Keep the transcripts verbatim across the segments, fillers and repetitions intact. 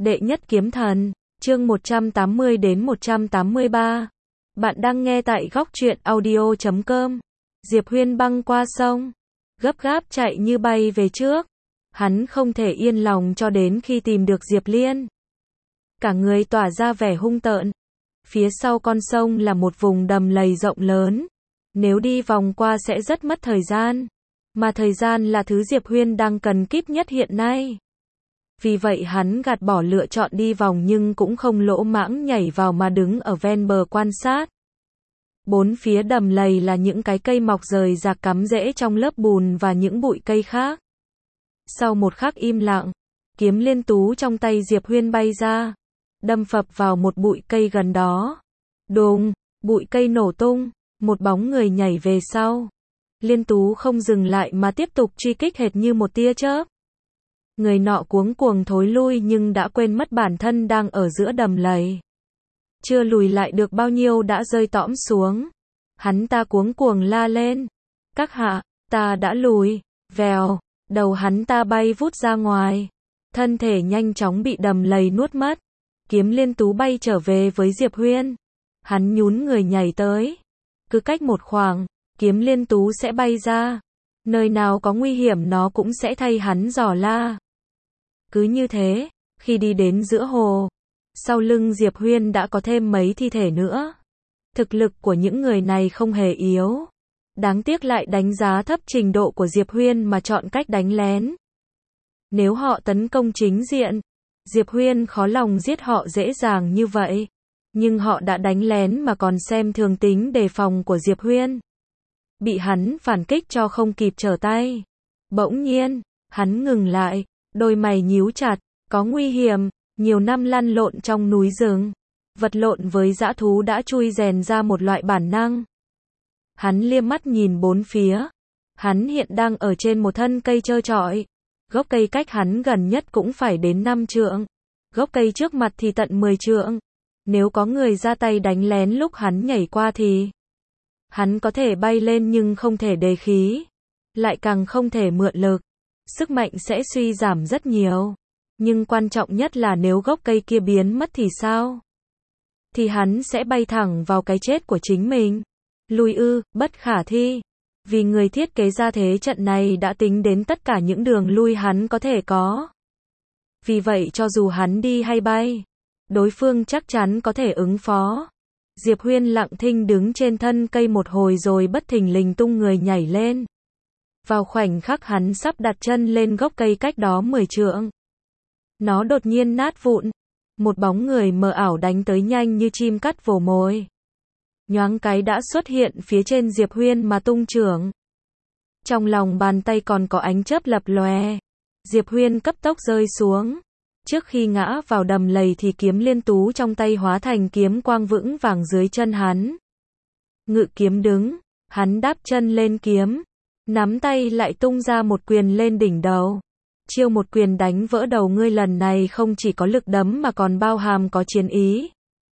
Đệ nhất kiếm thần, chương một trăm tám mươi đến một trăm tám mươi ba. Bạn đang nghe tại góc truyện audio chấm com. Diệp Huyên băng qua sông, gấp gáp chạy như bay về trước. Hắn không thể yên lòng cho đến khi tìm được Diệp Liên. Cả người tỏa ra vẻ hung tợn. Phía sau con sông là một vùng đầm lầy rộng lớn. Nếu đi vòng qua sẽ rất mất thời gian. Mà thời gian là thứ Diệp Huyên đang cần kíp nhất hiện nay. Vì vậy hắn gạt bỏ lựa chọn đi vòng nhưng cũng không lỗ mãng nhảy vào mà đứng ở ven bờ quan sát. Bốn phía đầm lầy là những cái cây mọc rời rạc cắm rễ trong lớp bùn và những bụi cây khác. Sau một khắc im lặng, kiếm liên tú trong tay Diệp Huyên bay ra, đâm phập vào một bụi cây gần đó. Đùng, bụi cây nổ tung, một bóng người nhảy về sau. Liên tú không dừng lại mà tiếp tục truy kích hệt như một tia chớp. Người nọ cuống cuồng thối lui nhưng đã quên mất bản thân đang ở giữa đầm lầy. Chưa lùi lại được bao nhiêu đã rơi tõm xuống. Hắn ta cuống cuồng la lên. Các hạ, ta đã lùi. Vèo, đầu hắn ta bay vút ra ngoài. Thân thể nhanh chóng bị đầm lầy nuốt mất. Kiếm liên tú bay trở về với Diệp Huyên. Hắn nhún người nhảy tới. Cứ cách một khoảng, kiếm liên tú sẽ bay ra. Nơi nào có nguy hiểm nó cũng sẽ thay hắn dò la. Cứ như thế, khi đi đến giữa hồ, sau lưng Diệp Huyên đã có thêm mấy thi thể nữa. Thực lực của những người này không hề yếu. Đáng tiếc lại đánh giá thấp trình độ của Diệp Huyên mà chọn cách đánh lén. Nếu họ tấn công chính diện, Diệp Huyên khó lòng giết họ dễ dàng như vậy. Nhưng họ đã đánh lén mà còn xem thường tính đề phòng của Diệp Huyên. Bị hắn phản kích cho không kịp trở tay. Bỗng nhiên, hắn ngừng lại, đôi mày nhíu chặt, có nguy hiểm, nhiều năm lăn lộn trong núi rừng, vật lộn với dã thú đã chui rèn ra một loại bản năng. Hắn liếc mắt nhìn bốn phía, hắn hiện đang ở trên một thân cây trơ trọi, gốc cây cách hắn gần nhất cũng phải đến năm trượng, gốc cây trước mặt thì tận mười trượng. Nếu có người ra tay đánh lén lúc hắn nhảy qua thì hắn có thể bay lên nhưng không thể đề khí, lại càng không thể mượn lực. Sức mạnh sẽ suy giảm rất nhiều. Nhưng quan trọng nhất là nếu gốc cây kia biến mất thì sao? Thì hắn sẽ bay thẳng vào cái chết của chính mình. Lùi ư, bất khả thi. Vì người thiết kế ra thế trận này đã tính đến tất cả những đường lui hắn có thể có. Vì vậy cho dù hắn đi hay bay, đối phương chắc chắn có thể ứng phó. Diệp Huyên lặng thinh đứng trên thân cây một hồi rồi bất thình lình tung người nhảy lên. Vào khoảnh khắc hắn sắp đặt chân lên gốc cây cách đó mười trượng, nó đột nhiên nát vụn. Một bóng người mờ ảo đánh tới nhanh như chim cắt vồ mồi. Nhoáng cái đã xuất hiện phía trên Diệp Huyên mà tung chưởng. Trong lòng bàn tay còn có ánh chớp lập lòe. Diệp Huyên cấp tốc rơi xuống. Trước khi ngã vào đầm lầy thì kiếm liên tú trong tay hóa thành kiếm quang vững vàng dưới chân hắn. Ngự kiếm đứng, hắn đáp chân lên kiếm. Nắm tay lại tung ra một quyền lên đỉnh đầu. Chiêu một quyền đánh vỡ đầu ngươi lần này không chỉ có lực đấm mà còn bao hàm có chiến ý.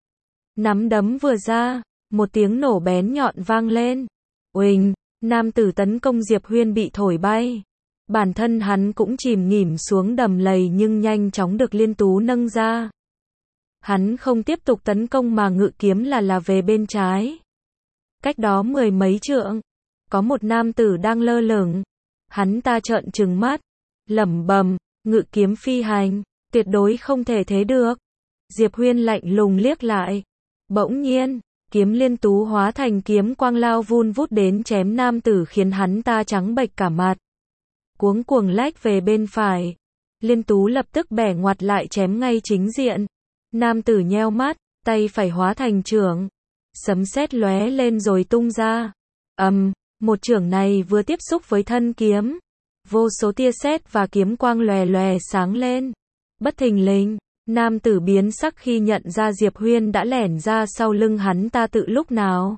Nắm đấm vừa ra, một tiếng nổ bén nhọn vang lên. Uỳnh, nam tử tấn công Diệp Huyên bị thổi bay. Bản thân hắn cũng chìm nghỉm xuống đầm lầy nhưng nhanh chóng được liên tú nâng ra. Hắn không tiếp tục tấn công mà ngự kiếm là là về bên trái. Cách đó mười mấy trượng, có một nam tử đang lơ lửng. Hắn ta trợn trừng mắt, lẩm bẩm, ngự kiếm phi hành, tuyệt đối không thể thế được. Diệp Huyên lạnh lùng liếc lại. Bỗng nhiên, kiếm liên tú hóa thành kiếm quang lao vun vút đến chém nam tử khiến hắn ta trắng bệch cả mặt. Cuống cuồng lách về bên phải. Liên tú lập tức bẻ ngoặt lại chém ngay chính diện. Nam tử nheo mắt, tay phải hóa thành chưởng. Sấm sét lóe lên rồi tung ra. Ầm, um, một chưởng này vừa tiếp xúc với thân kiếm. Vô số tia sét và kiếm quang lòe lòe sáng lên. Bất thình lình, nam tử biến sắc khi nhận ra Diệp Huyên đã lẻn ra sau lưng hắn ta tự lúc nào.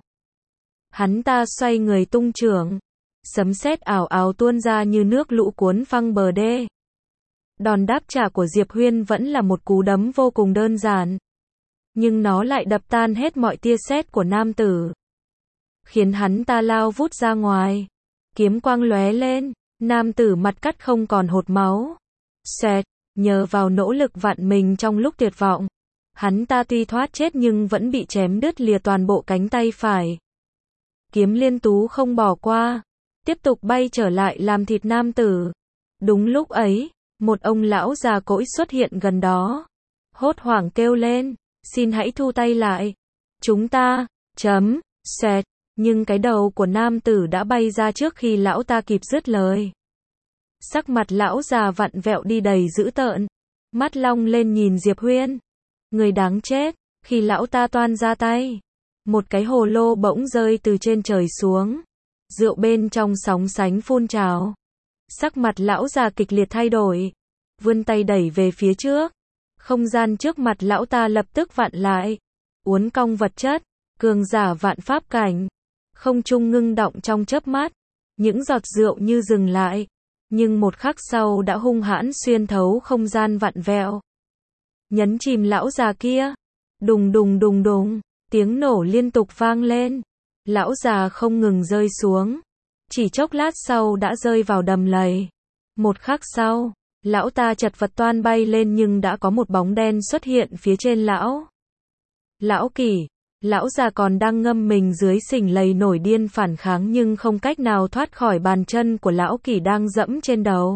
Hắn ta xoay người tung chưởng. Sấm sét ảo ảo tuôn ra như nước lũ cuốn phăng bờ đê. Đòn đáp trả của Diệp Huyên vẫn là một cú đấm vô cùng đơn giản. Nhưng nó lại đập tan hết mọi tia sét của nam tử. Khiến hắn ta lao vút ra ngoài. Kiếm quang lóe lên. Nam tử mặt cắt không còn hột máu. Xoẹt, Nhờ vào nỗ lực vặn mình trong lúc tuyệt vọng, hắn ta tuy thoát chết nhưng vẫn bị chém đứt lìa toàn bộ cánh tay phải. Kiếm Liên Tú không bỏ qua, tiếp tục bay trở lại làm thịt nam tử. Đúng lúc ấy, một ông lão già cỗi xuất hiện gần đó, hốt hoảng kêu lên, xin hãy thu tay lại. Chúng ta, chấm, xoẹt, nhưng cái đầu của nam tử đã bay ra trước khi lão ta kịp dứt lời. Sắc mặt lão già vặn vẹo đi đầy dữ tợn, mắt long lên nhìn Diệp Huyên. Người đáng chết, khi lão ta toan ra tay, một cái hồ lô bỗng rơi từ trên trời xuống, rượu bên trong sóng sánh phun trào. Sắc mặt lão già kịch liệt thay đổi, vươn tay đẩy về phía trước, không gian trước mặt lão ta lập tức vặn lại, uốn cong vật chất, cường giả vạn pháp cảnh, không trung ngưng động trong chớp mắt, những giọt rượu như dừng lại, nhưng một khắc sau đã hung hãn xuyên thấu không gian vặn vẹo, nhấn chìm lão già kia. Đùng đùng đùng đùng, tiếng nổ liên tục vang lên, lão già không ngừng rơi xuống, chỉ chốc lát sau đã rơi vào đầm lầy. Một khắc sau, lão ta chật vật toan bay lên nhưng đã có một bóng đen xuất hiện phía trên lão. Lão Kỷ, lão già còn đang ngâm mình dưới sình lầy nổi điên phản kháng nhưng không cách nào thoát khỏi bàn chân của lão Kỷ đang dẫm trên đầu.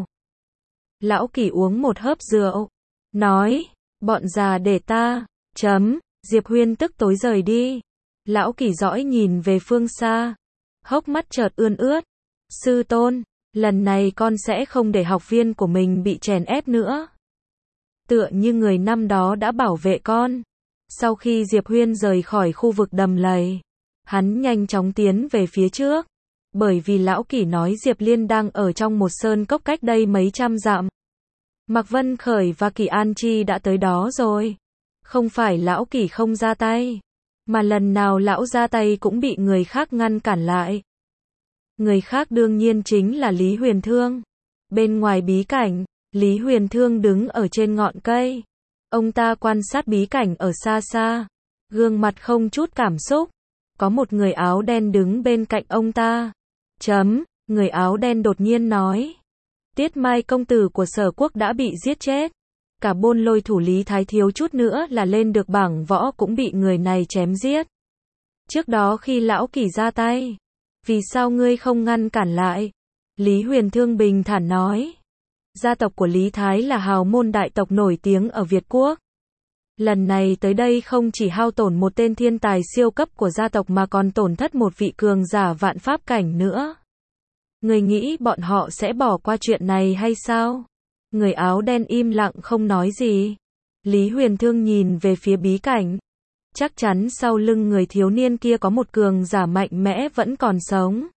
Lão Kỷ uống một hớp rượu, nói, bọn già để ta, chấm, Diệp Huyên tức tối rời đi. Lão Kỷ dõi nhìn về phương xa, hốc mắt chợt ươn ướt. Sư tôn, lần này con sẽ không để học viên của mình bị chèn ép nữa. Tựa như người năm đó đã bảo vệ con. Sau khi Diệp Huyên rời khỏi khu vực đầm lầy, hắn nhanh chóng tiến về phía trước, bởi vì lão Kỷ nói Diệp Liên đang ở trong một sơn cốc cách đây mấy trăm dặm. Mạc Vân Khởi và Kỷ An Chi đã tới đó rồi. Không phải lão Kỷ không ra tay, mà lần nào lão ra tay cũng bị người khác ngăn cản lại. Người khác đương nhiên chính là Lý Huyền Thương. Bên ngoài bí cảnh, Lý Huyền Thương đứng ở trên ngọn cây. Ông ta quan sát bí cảnh ở xa xa, gương mặt không chút cảm xúc. Có một người áo đen đứng bên cạnh ông ta. Chấm, người áo đen đột nhiên nói. Tiết Mai công tử của Sở Quốc đã bị giết chết. Cả Bôn Lôi thủ Lý Thái thiếu chút nữa là lên được bảng võ cũng bị người này chém giết. Trước đó khi lão Kỷ ra tay, vì sao ngươi không ngăn cản lại? Lý Huyền Thương bình thản nói. Gia tộc của Lý Thái là hào môn đại tộc nổi tiếng ở Việt Quốc. Lần này tới đây không chỉ hao tổn một tên thiên tài siêu cấp của gia tộc mà còn tổn thất một vị cường giả vạn pháp cảnh nữa. Người nghĩ bọn họ sẽ bỏ qua chuyện này hay sao? Người áo đen im lặng không nói gì. Lý Huyền Thương nhìn về phía bí cảnh. Chắc chắn sau lưng người thiếu niên kia có một cường giả mạnh mẽ vẫn còn sống.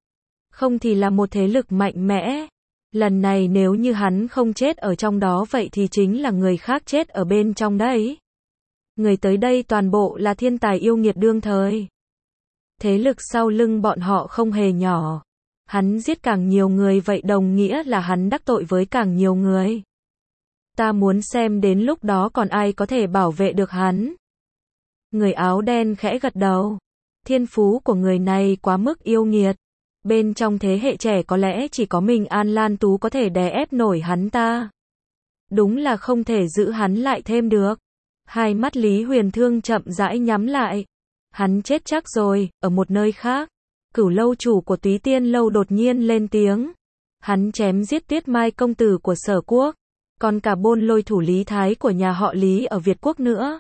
Không thì là một thế lực mạnh mẽ. Lần này nếu như hắn không chết ở trong đó vậy thì chính là người khác chết ở bên trong đấy. Người tới đây toàn bộ là thiên tài yêu nghiệt đương thời. Thế lực sau lưng bọn họ không hề nhỏ. Hắn giết càng nhiều người vậy đồng nghĩa là hắn đắc tội với càng nhiều người. Ta muốn xem đến lúc đó còn ai có thể bảo vệ được hắn. Người áo đen khẽ gật đầu. Thiên phú của người này quá mức yêu nghiệt. Bên trong thế hệ trẻ có lẽ chỉ có mình An Lan Tú có thể đè ép nổi hắn ta. Đúng là không thể giữ hắn lại thêm được. Hai mắt Lý Huyền Thương chậm rãi nhắm lại. Hắn chết chắc rồi, ở một nơi khác. Cửu lâu chủ của Túy Tiên lâu đột nhiên lên tiếng. Hắn chém giết Tiết Mai công tử của Sở Quốc, còn cả Bôn Lôi thủ Lý Thái của nhà họ Lý ở Việt Quốc nữa.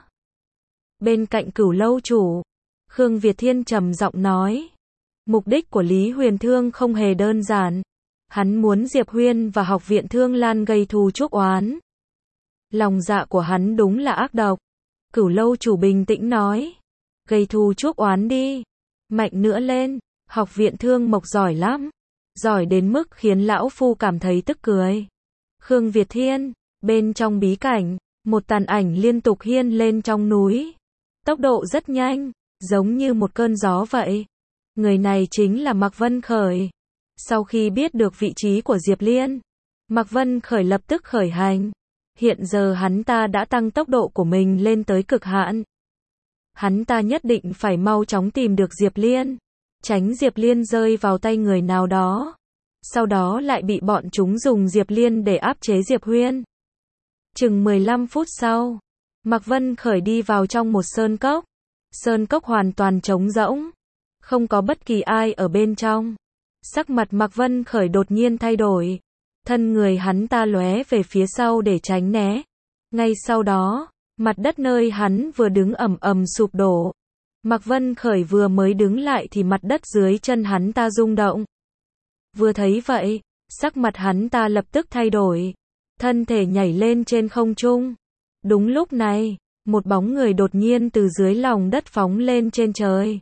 Bên cạnh Cửu lâu chủ, Khương Việt Thiên trầm giọng nói. Mục đích của Lý Huyền Thương không hề đơn giản. Hắn muốn Diệp Huyên và học viện Thương Lan gây thù chuốc oán. Lòng dạ của hắn đúng là ác độc. Cửu lâu chủ bình tĩnh nói. Gây thù chuốc oán đi. Mạnh nữa lên. Học viện Thương Mộc giỏi lắm. Giỏi đến mức khiến lão phu cảm thấy tức cười. Khương Việt Thiên, bên trong bí cảnh, một tàn ảnh liên tục hiên lên trong núi. Tốc độ rất nhanh, giống như một cơn gió vậy. Người này chính là Mạc Vân Khởi. Sau khi biết được vị trí của Diệp Liên, Mạc Vân Khởi lập tức khởi hành. Hiện giờ hắn ta đã tăng tốc độ của mình lên tới cực hạn. Hắn ta nhất định phải mau chóng tìm được Diệp Liên, tránh Diệp Liên rơi vào tay người nào đó. Sau đó lại bị bọn chúng dùng Diệp Liên để áp chế Diệp Huyên. Chừng mười lăm phút sau, Mạc Vân Khởi đi vào trong một sơn cốc. Sơn cốc hoàn toàn trống rỗng, không có bất kỳ ai ở bên trong. Sắc mặt Mạc Vân Khởi đột nhiên thay đổi, thân người hắn ta lóe về phía sau để tránh né. Ngay sau đó, mặt đất nơi hắn vừa đứng ầm ầm sụp đổ. Mạc Vân Khởi vừa mới đứng lại thì mặt đất dưới chân hắn ta rung động. Vừa thấy vậy, sắc mặt hắn ta lập tức thay đổi, thân thể nhảy lên trên không trung. Đúng lúc này, một bóng người đột nhiên từ dưới lòng đất phóng lên trên trời.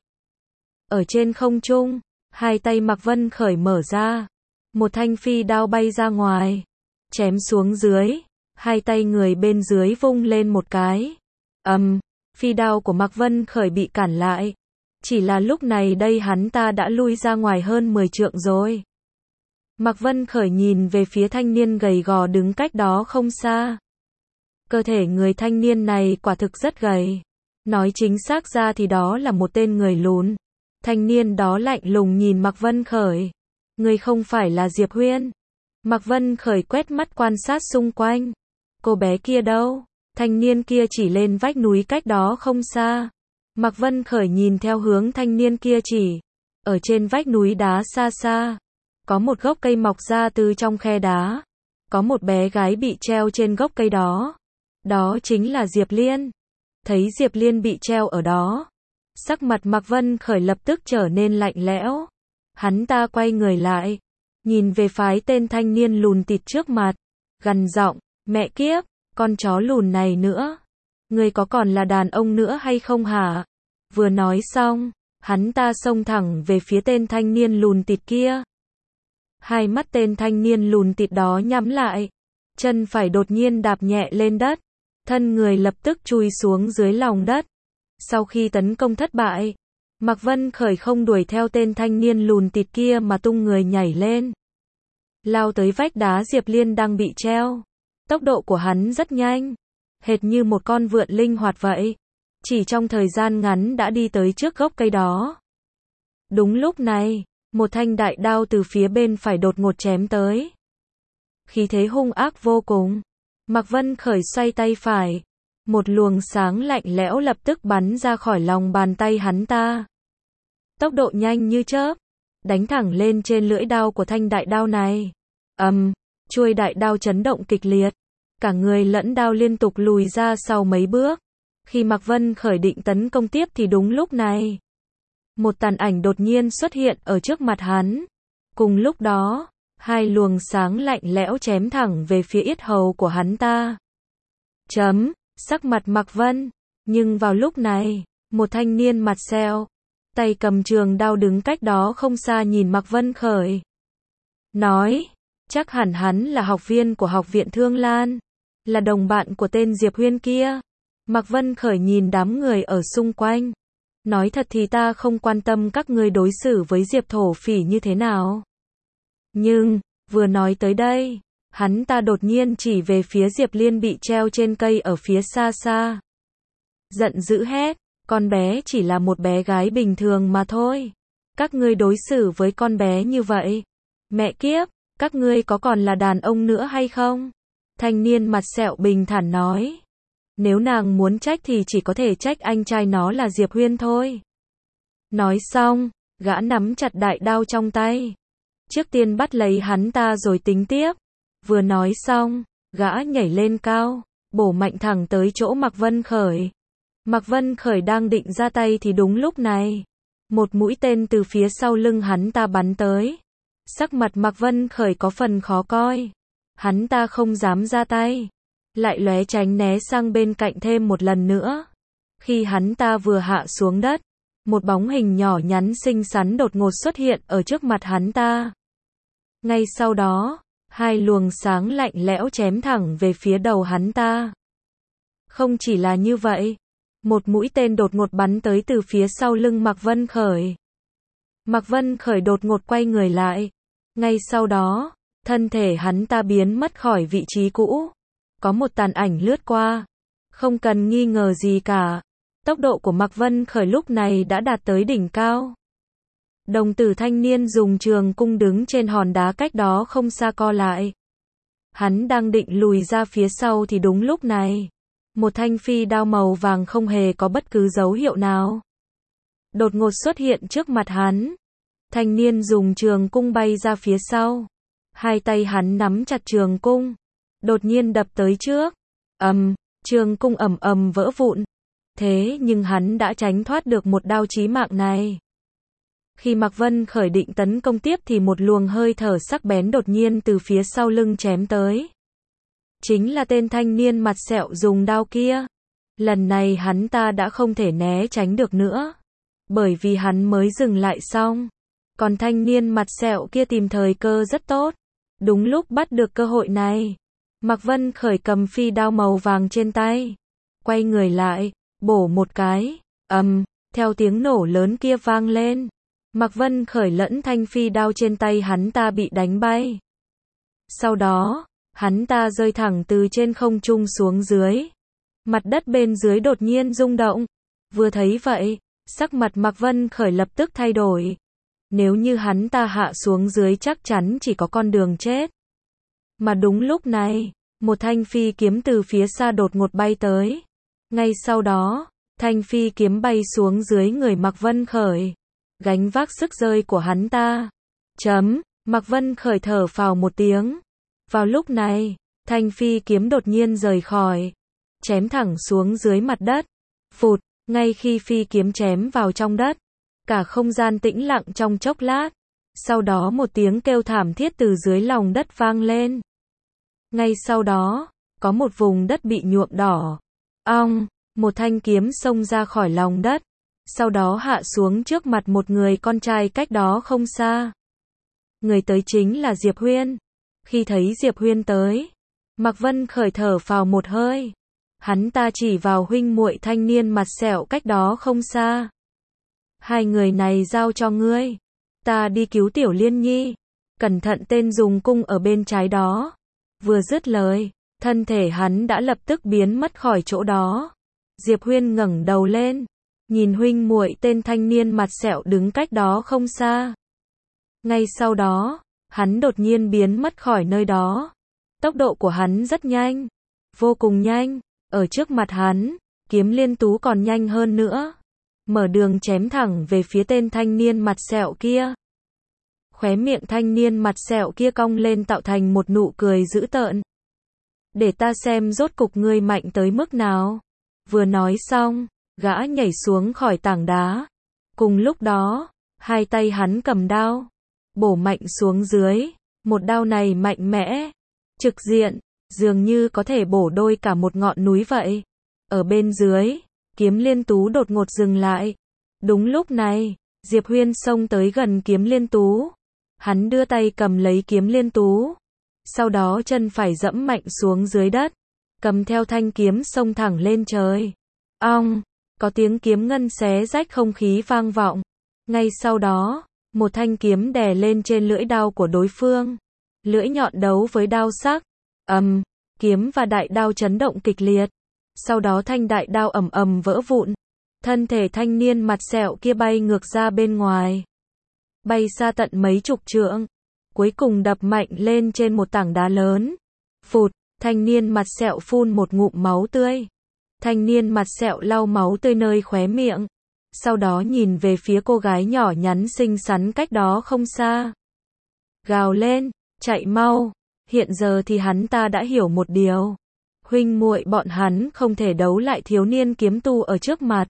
Ở trên không trung, hai tay Mạc Vân Khởi mở ra, một thanh phi đao bay ra ngoài, chém xuống dưới, hai tay người bên dưới vung lên một cái. Ầm, um, phi đao của Mạc Vân Khởi bị cản lại. Chỉ là lúc này đây hắn ta đã lui ra ngoài hơn mười trượng rồi. Mạc Vân Khởi nhìn về phía thanh niên gầy gò đứng cách đó không xa. Cơ thể người thanh niên này quả thực rất gầy. Nói chính xác ra thì đó là một tên người lùn. Thanh niên đó lạnh lùng nhìn Mạc Vân Khởi. Người không phải là Diệp Huyên. Mạc Vân Khởi quét mắt quan sát xung quanh. Cô bé kia đâu? Thanh niên kia chỉ lên vách núi cách đó không xa. Mạc Vân Khởi nhìn theo hướng thanh niên kia chỉ. Ở trên vách núi đá xa xa, có một gốc cây mọc ra từ trong khe đá. Có một bé gái bị treo trên gốc cây đó. Đó chính là Diệp Liên. Thấy Diệp Liên bị treo ở đó, sắc mặt Mạc Vân Khởi lập tức trở nên lạnh lẽo. Hắn ta quay người lại, nhìn về phái tên thanh niên lùn tịt trước mặt, gằn giọng, mẹ kiếp, con chó lùn này nữa. Ngươi có còn là đàn ông nữa hay không hả? Vừa nói xong, hắn ta xông thẳng về phía tên thanh niên lùn tịt kia. Hai mắt tên thanh niên lùn tịt đó nhắm lại, chân phải đột nhiên đạp nhẹ lên đất, thân người lập tức chui xuống dưới lòng đất. Sau khi tấn công thất bại, Mạc Vân Khởi không đuổi theo tên thanh niên lùn tịt kia mà tung người nhảy lên, lao tới vách đá Diệp Liên đang bị treo. Tốc độ của hắn rất nhanh, hệt như một con vượn linh hoạt vậy. Chỉ trong thời gian ngắn đã đi tới trước gốc cây đó. Đúng lúc này, một thanh đại đao từ phía bên phải đột ngột chém tới. Khí thế hung ác vô cùng. Mạc Vân Khởi xoay tay phải, một luồng sáng lạnh lẽo lập tức bắn ra khỏi lòng bàn tay hắn ta. Tốc độ nhanh như chớp, đánh thẳng lên trên lưỡi đao của thanh đại đao này. Ầm, um, chuôi đại đao chấn động kịch liệt, cả người lẫn đao liên tục lùi ra sau mấy bước. Khi Mạc Vân Khởi định tấn công tiếp thì đúng lúc này, một tàn ảnh đột nhiên xuất hiện ở trước mặt hắn. Cùng lúc đó, hai luồng sáng lạnh lẽo chém thẳng về phía yết hầu của hắn ta. Chấm, sắc mặt Mạc Vân, nhưng vào lúc này, một thanh niên mặt sẹo, tay cầm trường đao đứng cách đó không xa nhìn Mạc Vân Khởi. Nói, chắc hẳn hắn là học viên của học viện Thương Lan, là đồng bạn của tên Diệp Huyên kia. Mạc Vân Khởi nhìn đám người ở xung quanh. Nói thật thì ta không quan tâm các ngươi đối xử với Diệp thổ phỉ như thế nào. Nhưng, vừa nói tới đây, hắn ta đột nhiên chỉ về phía Diệp Liên bị treo trên cây ở phía xa xa. Giận dữ hét, con bé chỉ là một bé gái bình thường mà thôi. Các ngươi đối xử với con bé như vậy. Mẹ kiếp, các ngươi có còn là đàn ông nữa hay không? Thanh niên mặt sẹo bình thản nói. Nếu nàng muốn trách thì chỉ có thể trách anh trai nó là Diệp Huyên thôi. Nói xong, gã nắm chặt đại đao trong tay. Trước tiên bắt lấy hắn ta rồi tính tiếp. Vừa nói xong, gã nhảy lên cao, bổ mạnh thẳng tới chỗ Mạc Vân Khởi. Mạc Vân Khởi đang định ra tay thì đúng lúc này, một mũi tên từ phía sau lưng hắn ta bắn tới. Sắc mặt Mạc Vân Khởi có phần khó coi. Hắn ta không dám ra tay, lại lóe tránh né sang bên cạnh thêm một lần nữa. Khi hắn ta vừa hạ xuống đất, một bóng hình nhỏ nhắn xinh xắn đột ngột xuất hiện ở trước mặt hắn ta. Ngay sau đó, hai luồng sáng lạnh lẽo chém thẳng về phía đầu hắn ta. Không chỉ là như vậy, một mũi tên đột ngột bắn tới từ phía sau lưng Mạc Vân Khởi. Mạc Vân Khởi đột ngột quay người lại. Ngay sau đó, thân thể hắn ta biến mất khỏi vị trí cũ. Có một tàn ảnh lướt qua. Không cần nghi ngờ gì cả. Tốc độ của Mạc Vân Khởi lúc này đã đạt tới đỉnh cao. Đồng tử thanh niên dùng trường cung đứng trên hòn đá cách đó không xa co lại. Hắn đang định lùi ra phía sau thì đúng lúc này, một thanh phi đao màu vàng không hề có bất cứ dấu hiệu nào đột ngột xuất hiện trước mặt hắn. Thanh niên dùng trường cung bay ra phía sau. Hai tay hắn nắm chặt trường cung, đột nhiên đập tới trước. Ầm, trường cung ầm ầm vỡ vụn. Thế nhưng hắn đã tránh thoát được một đao chí mạng này. Khi Mạc Vân Khởi định tấn công tiếp thì một luồng hơi thở sắc bén đột nhiên từ phía sau lưng chém tới. Chính là tên thanh niên mặt sẹo dùng đao kia. Lần này hắn ta đã không thể né tránh được nữa, bởi vì hắn mới dừng lại xong. Còn thanh niên mặt sẹo kia tìm thời cơ rất tốt. Đúng lúc bắt được cơ hội này, Mạc Vân Khởi cầm phi đao màu vàng trên tay, quay người lại, bổ một cái. Ầm, theo tiếng nổ lớn kia vang lên, Mạc Vân Khởi lẫn thanh phi đao trên tay hắn ta bị đánh bay. Sau đó, hắn ta rơi thẳng từ trên không trung xuống dưới. Mặt đất bên dưới đột nhiên rung động. Vừa thấy vậy, sắc mặt Mạc Vân Khởi lập tức thay đổi. Nếu như hắn ta hạ xuống dưới chắc chắn chỉ có con đường chết. Mà đúng lúc này, một thanh phi kiếm từ phía xa đột ngột bay tới. Ngay sau đó, thanh phi kiếm bay xuống dưới người Mạc Vân Khởi, gánh vác sức rơi của hắn ta. Chấm, Mạc Vân Khởi thở phào một tiếng. Vào lúc này, thanh phi kiếm đột nhiên rời khỏi, chém thẳng xuống dưới mặt đất. Phụt, ngay khi phi kiếm chém vào trong đất, cả không gian tĩnh lặng trong chốc lát. Sau đó một tiếng kêu thảm thiết từ dưới lòng đất vang lên. Ngay sau đó, có một vùng đất bị nhuộm đỏ. Ong, một thanh kiếm xông ra khỏi lòng đất, sau đó hạ xuống trước mặt một người con trai cách đó không xa. Người tới chính là Diệp Huyên. Khi thấy Diệp Huyên tới, Mạc Vân Khởi thở phào một hơi. Hắn ta chỉ vào huynh muội thanh niên mặt sẹo cách đó không xa. Hai người này giao cho ngươi. Ta đi cứu Tiểu Liên Nhi. Cẩn thận tên dùng cung ở bên trái đó. Vừa dứt lời, thân thể hắn đã lập tức biến mất khỏi chỗ đó. Diệp Huyên ngẩng đầu lên, nhìn huynh muội tên thanh niên mặt sẹo đứng cách đó không xa. Ngay sau đó, hắn đột nhiên biến mất khỏi nơi đó. Tốc độ của hắn rất nhanh, vô cùng nhanh. Ở trước mặt hắn, kiếm liên tú còn nhanh hơn nữa, mở đường chém thẳng về phía tên thanh niên mặt sẹo kia. Khóe miệng thanh niên mặt sẹo kia cong lên tạo thành một nụ cười dữ tợn. Để ta xem rốt cục ngươi mạnh tới mức nào. Vừa nói xong, gã nhảy xuống khỏi tảng đá. Cùng lúc đó, hai tay hắn cầm đao, bổ mạnh xuống dưới. Một đao này mạnh mẽ, trực diện, dường như có thể bổ đôi cả một ngọn núi vậy. Ở bên dưới, kiếm liên tú đột ngột dừng lại. Đúng lúc này, Diệp Huyên xông tới gần kiếm liên tú. Hắn đưa tay cầm lấy kiếm liên tú, sau đó chân phải dẫm mạnh xuống dưới đất, cầm theo thanh kiếm xông thẳng lên trời. Ong, có tiếng kiếm ngân xé rách không khí vang vọng. Ngay sau đó, một thanh kiếm đè lên trên lưỡi đao của đối phương. Lưỡi nhọn đấu với đao sắc. Ầm, kiếm và đại đao chấn động kịch liệt. Sau đó thanh đại đao ầm ầm vỡ vụn. Thân thể thanh niên mặt sẹo kia bay ngược ra bên ngoài, bay xa tận mấy chục trượng, cuối cùng đập mạnh lên trên một tảng đá lớn. Phụt, thanh niên mặt sẹo phun một ngụm máu tươi. Thanh niên mặt sẹo lau máu tươi nơi khóe miệng, sau đó nhìn về phía cô gái nhỏ nhắn xinh xắn cách đó không xa. Gào lên, chạy mau. Hiện giờ thì hắn ta đã hiểu một điều. Huynh muội bọn hắn không thể đấu lại thiếu niên kiếm tu ở trước mặt.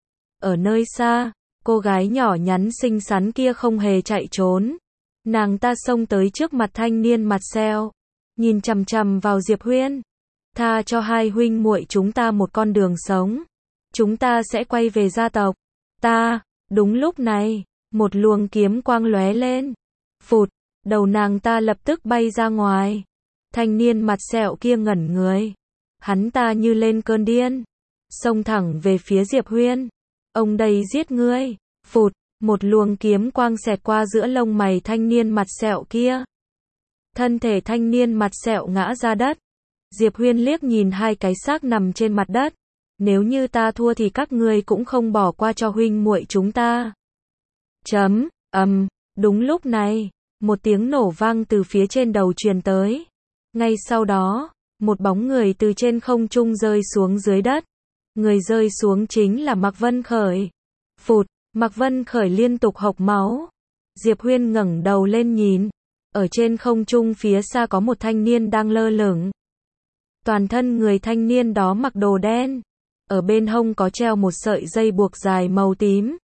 Ở nơi xa, cô gái nhỏ nhắn xinh xắn kia không hề chạy trốn. Nàng ta xông tới trước mặt thanh niên mặt sẹo, nhìn chằm chằm vào Diệp Huyên. Tha cho hai huynh muội chúng ta một con đường sống. Chúng ta sẽ quay về gia tộc. Ta, đúng lúc này, một luồng kiếm quang lóe lên. Phụt, đầu nàng ta lập tức bay ra ngoài. Thanh niên mặt sẹo kia ngẩn người. Hắn ta như lên cơn điên, xông thẳng về phía Diệp Huyên. Ông đây giết ngươi. Phụt, một luồng kiếm quang xẹt qua giữa lông mày thanh niên mặt sẹo kia. Thân thể thanh niên mặt sẹo ngã ra đất. Diệp Huyên liếc nhìn hai cái xác nằm trên mặt đất. Nếu như ta thua thì các ngươi cũng không bỏ qua cho huynh muội chúng ta. Chấm, ầm, đúng lúc này, một tiếng nổ vang từ phía trên đầu truyền tới. Ngay sau đó, một bóng người từ trên không trung rơi xuống dưới đất. Người rơi xuống chính là Mạc Vân Khởi. Phụt, Mạc Vân Khởi liên tục hộc máu. Diệp Huyên ngẩng đầu lên nhìn. Ở trên không trung phía xa có một thanh niên đang lơ lửng. Toàn thân người thanh niên đó mặc đồ đen. Ở bên hông có treo một sợi dây buộc dài màu tím.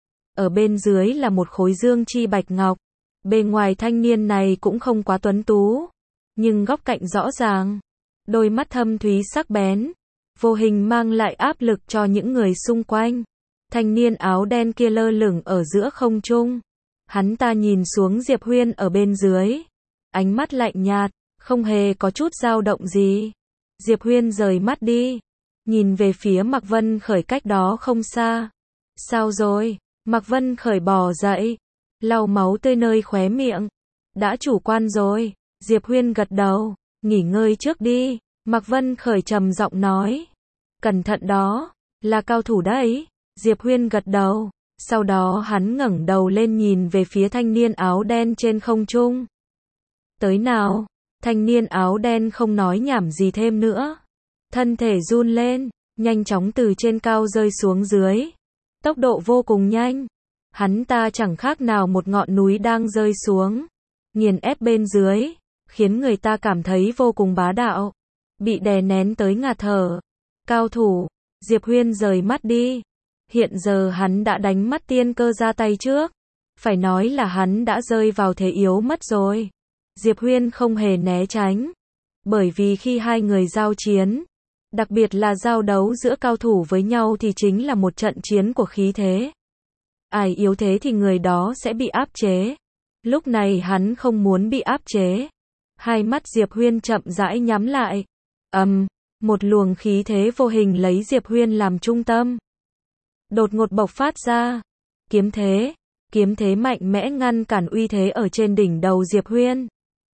Ở bên dưới là một khối dương chi bạch ngọc. Bề ngoài thanh niên này cũng không quá tuấn tú, nhưng góc cạnh rõ ràng. Đôi mắt thâm thúy sắc bén, vô hình mang lại áp lực cho những người xung quanh. Thanh niên áo đen kia lơ lửng ở giữa không trung. Hắn ta nhìn xuống Diệp Huyên ở bên dưới. Ánh mắt lạnh nhạt, không hề có chút dao động gì. Diệp Huyên rời mắt đi, nhìn về phía Mạc Vân Khởi cách đó không xa. Sao rồi? Mạc Vân Khởi bò dậy, lau máu tươi nơi khóe miệng. Đã chủ quan rồi. Diệp Huyên gật đầu, nghỉ ngơi trước đi. Mạc Vân Khởi trầm giọng nói. Cẩn thận đó, là cao thủ đấy. Diệp Huyên gật đầu, sau đó hắn ngẩng đầu lên nhìn về phía thanh niên áo đen trên không trung. Tới nào? Thanh niên áo đen không nói nhảm gì thêm nữa. Thân thể run lên, nhanh chóng từ trên cao rơi xuống dưới. Tốc độ vô cùng nhanh. Hắn ta chẳng khác nào một ngọn núi đang rơi xuống, nghiền ép bên dưới, khiến người ta cảm thấy vô cùng bá đạo, bị đè nén tới ngạt thở. Cao thủ. Diệp Huyên rời mắt đi. Hiện giờ hắn đã đánh mắt tiên cơ ra tay trước. Phải nói là hắn đã rơi vào thế yếu mất rồi. Diệp Huyên không hề né tránh. Bởi vì khi hai người giao chiến, đặc biệt là giao đấu giữa cao thủ với nhau thì chính là một trận chiến của khí thế. Ai yếu thế thì người đó sẽ bị áp chế. Lúc này hắn không muốn bị áp chế. Hai mắt Diệp Huyên chậm rãi nhắm lại. Ầm, um, một luồng khí thế vô hình lấy Diệp Huyên làm trung tâm. Đột ngột bộc phát ra. Kiếm thế. Kiếm thế mạnh mẽ ngăn cản uy thế ở trên đỉnh đầu Diệp Huyên.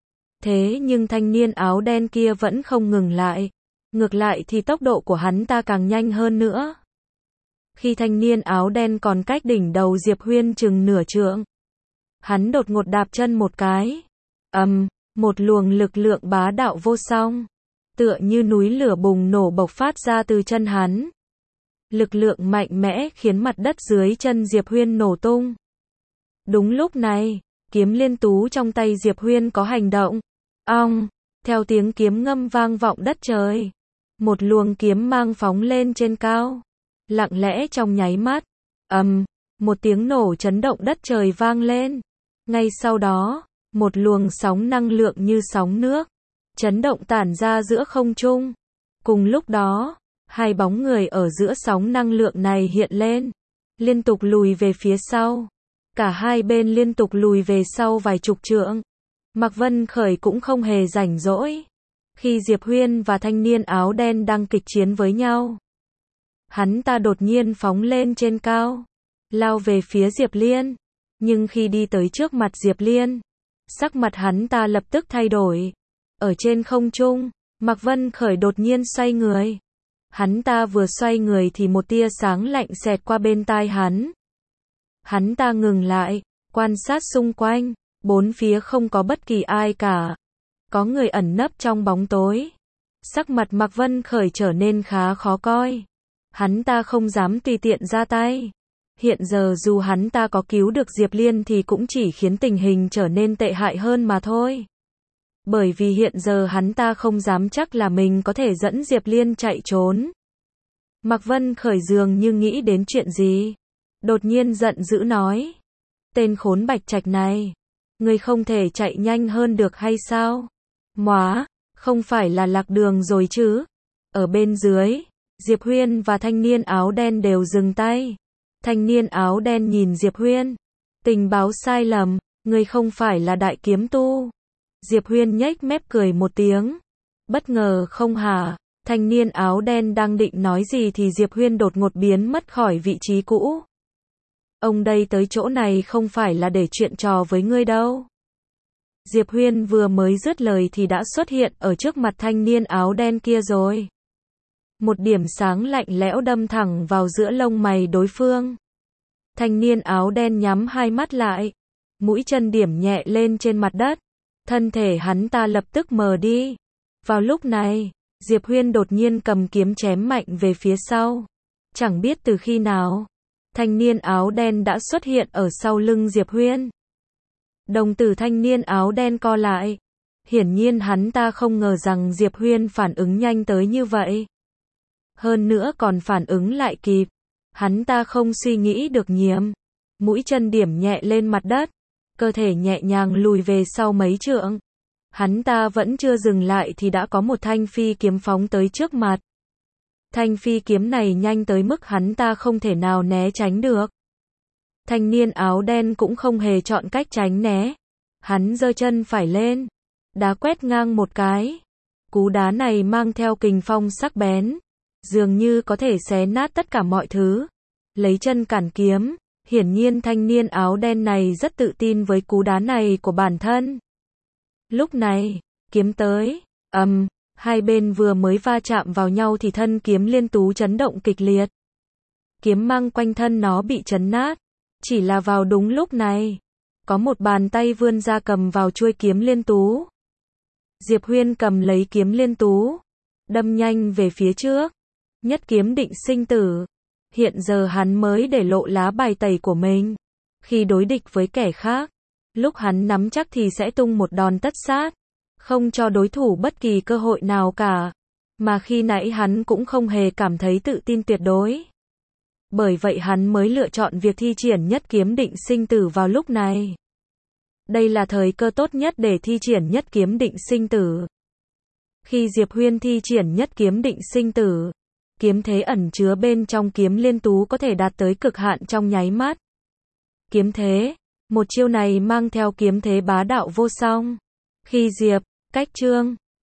Thế nhưng thanh niên áo đen kia vẫn không ngừng lại. Ngược lại thì tốc độ của hắn ta càng nhanh hơn nữa. Khi thanh niên áo đen còn cách đỉnh đầu Diệp Huyên chừng nửa trượng, hắn đột ngột đạp chân một cái. Ầm, um, một luồng lực lượng bá đạo vô song, tựa như núi lửa bùng nổ bộc phát ra từ chân hắn. Lực lượng mạnh mẽ khiến mặt đất dưới chân Diệp Huyên nổ tung. Đúng lúc này, kiếm liên tú trong tay Diệp Huyên có hành động. Ong, theo tiếng kiếm ngâm vang vọng đất trời, một luồng kiếm mang phóng lên trên cao. Lặng lẽ trong nháy mắt, ầm, um, một tiếng nổ chấn động đất trời vang lên. Ngay sau đó, một luồng sóng năng lượng như sóng nước, chấn động tản ra giữa không trung. Cùng lúc đó, hai bóng người ở giữa sóng năng lượng này hiện lên, liên tục lùi về phía sau. Cả hai bên liên tục lùi về sau vài chục trượng. Mạc Vân Khởi cũng không hề rảnh rỗi. Khi Diệp Huyên và thanh niên áo đen đang kịch chiến với nhau, hắn ta đột nhiên phóng lên trên cao, lao về phía Diệp Liên. Nhưng khi đi tới trước mặt Diệp Liên, sắc mặt hắn ta lập tức thay đổi. Ở trên không trung, Mạc Vân Khởi đột nhiên xoay người. Hắn ta vừa xoay người thì một tia sáng lạnh xẹt qua bên tai hắn. Hắn ta ngừng lại, quan sát xung quanh, bốn phía không có bất kỳ ai cả. Có người ẩn nấp trong bóng tối. Sắc mặt Mạc Vân Khởi trở nên khá khó coi. Hắn ta không dám tùy tiện ra tay. Hiện giờ dù hắn ta có cứu được Diệp Liên thì cũng chỉ khiến tình hình trở nên tệ hại hơn mà thôi. Bởi vì hiện giờ hắn ta không dám chắc là mình có thể dẫn Diệp Liên chạy trốn. Mạc Vân Khởi dường như nghĩ đến chuyện gì. Đột nhiên giận dữ nói. Tên khốn bạch trạch này. Ngươi không thể chạy nhanh hơn được hay sao? Móa, không phải là lạc đường rồi chứ? Ở bên dưới, Diệp Huyên và thanh niên áo đen đều dừng tay. Thanh niên áo đen nhìn Diệp Huyên. Tình báo sai lầm, ngươi không phải là đại kiếm tu. Diệp Huyên nhếch mép cười một tiếng. Bất ngờ không hả? Thanh niên áo đen đang định nói gì thì Diệp Huyên đột ngột biến mất khỏi vị trí cũ. Ông đây tới chỗ này không phải là để chuyện trò với ngươi đâu. Diệp Huyên vừa mới dứt lời thì đã xuất hiện ở trước mặt thanh niên áo đen kia rồi. Một điểm sáng lạnh lẽo đâm thẳng vào giữa lông mày đối phương. Thanh niên áo đen nhắm hai mắt lại, mũi chân điểm nhẹ lên trên mặt đất. Thân thể hắn ta lập tức mờ đi. Vào lúc này, Diệp Huyên đột nhiên cầm kiếm chém mạnh về phía sau. Chẳng biết từ khi nào, thanh niên áo đen đã xuất hiện ở sau lưng Diệp Huyên. Đồng tử thanh niên áo đen co lại. Hiển nhiên hắn ta không ngờ rằng Diệp Huyên phản ứng nhanh tới như vậy. Hơn nữa còn phản ứng lại kịp. Hắn ta không suy nghĩ được nhiều. Mũi chân điểm nhẹ lên mặt đất. Cơ thể nhẹ nhàng lùi về sau mấy trượng. Hắn ta vẫn chưa dừng lại thì đã có một thanh phi kiếm phóng tới trước mặt. Thanh phi kiếm này nhanh tới mức hắn ta không thể nào né tránh được. Thanh niên áo đen cũng không hề chọn cách tránh né. Hắn giơ chân phải lên. Đá quét ngang một cái. Cú đá này mang theo kình phong sắc bén. Dường như có thể xé nát tất cả mọi thứ. Lấy chân cản kiếm. Hiển nhiên thanh niên áo đen này rất tự tin với cú đá này của bản thân. Lúc này, kiếm tới. Ầm, um, hai bên vừa mới va chạm vào nhau thì thân kiếm Liên Tú chấn động kịch liệt. Kiếm mang quanh thân nó bị chấn nát. Chỉ là vào đúng lúc này, có một bàn tay vươn ra cầm vào chuôi kiếm Liên Tú. Diệp Huyên cầm lấy kiếm Liên Tú, đâm nhanh về phía trước. Nhất kiếm định sinh tử. Hiện giờ hắn mới để lộ lá bài tẩy của mình. Khi đối địch với kẻ khác, lúc hắn nắm chắc thì sẽ tung một đòn tất sát, không cho đối thủ bất kỳ cơ hội nào cả. Mà khi nãy hắn cũng không hề cảm thấy tự tin tuyệt đối. Bởi vậy hắn mới lựa chọn việc thi triển nhất kiếm định sinh tử vào lúc này. Đây là thời cơ tốt nhất để thi triển nhất kiếm định sinh tử. Khi Diệp Huyên thi triển nhất kiếm định sinh tử, kiếm thế ẩn chứa bên trong kiếm Liên Tú có thể đạt tới cực hạn trong nháy mắt. Kiếm thế, một chiêu này mang theo kiếm thế bá đạo vô song. Khi Diệp, Cách Trương